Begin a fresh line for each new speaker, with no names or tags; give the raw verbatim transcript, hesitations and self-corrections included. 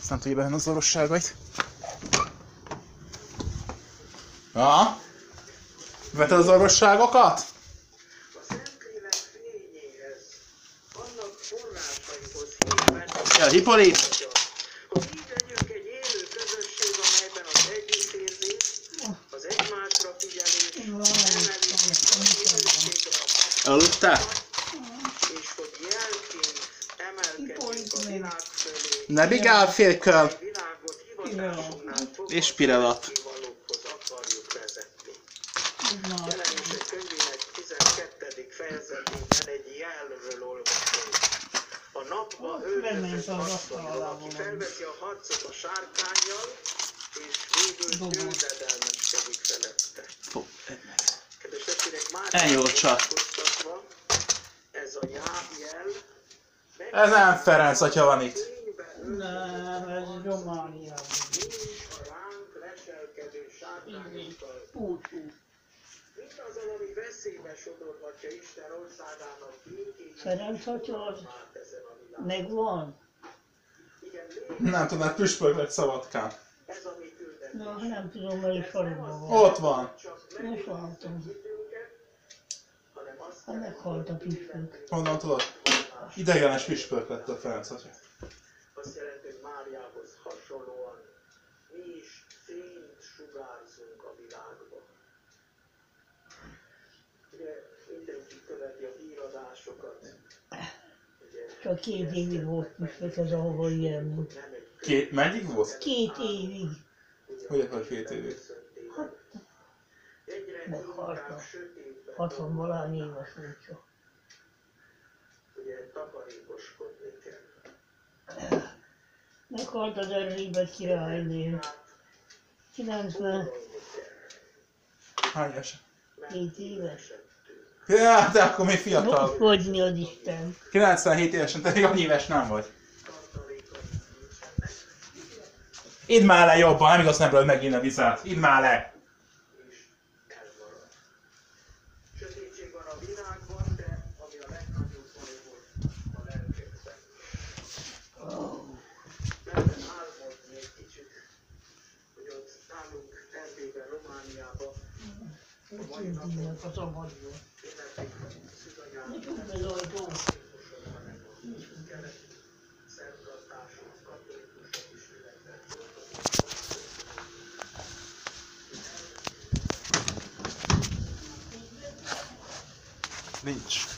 nem tudja bevenni az orvosságait. Ja? Vette az orvosságokat? Ja, Hippolit! Aludtál? Ne bigál félköl! És pirelat.
Jelenések könyvének tizenkettedik fejezetében egy jelről olvasunk. A napba öltözött asszonyról, aki felveszi a harcot a sárkánnyal, és végül győzedelmeskedik felette. Kedves testvérek, már elnyújtva, ez a jel...
Ez nem Ferenc atya van itt.
Nem, ez Romániában.
A ránk leselkedő sárkányokkal.
Púcsú.
Mindazon, ami veszélybe sodorhatja Isten országának békéjét,
Ferenc atya az megvan?
Nem tudom, mert püspök lett Szabadkán.
ez a mi küldetés.
Na, nem tudom, melyik faluban van.
Ott van.
Most látom. Hát meghalt a püspök.
Honnan tudod? Ideiglenes püspök lett a Ferenc atya.
Azt jelenti, hogy Máriához hasonlóan mi is fényt sugárzunk a világba. Ugye mindenki követi a híradásokat. Ugye,
Csak két évig volt püspök ez, ahova ilyen volt.
nem egy
Két, meddig volt?
Két évig.
Hogy akar két évig?
Hát,
egyre
meghalt
inkább
a
sötétben
hatvan valány éves volt csak.
ugye takarékoskodni kell.
Meghalt az Erzsébet királynél. kilencven
Hány éves?
hét éves.
Ja, de akkor még fiatal.
Hogy mi az Isten?
kilencvenhét évesen, te még annyi éves nem vagy. Idd már le jobban, nem igaz, nem röld megint a vizet. Idd már le!
Sötétség van a világban, de ami a legnagyobb baj volt a lelkekben. Mertem álmodni egy kicsit, hogy ott nálunk Erdélyben, Romániában a mai napon
Tudják a szabadból.
ünneplik szűzanyának
Nekünk az ajtó.
kelet szertartású katolikusok is ünnepelnek.
Nincs.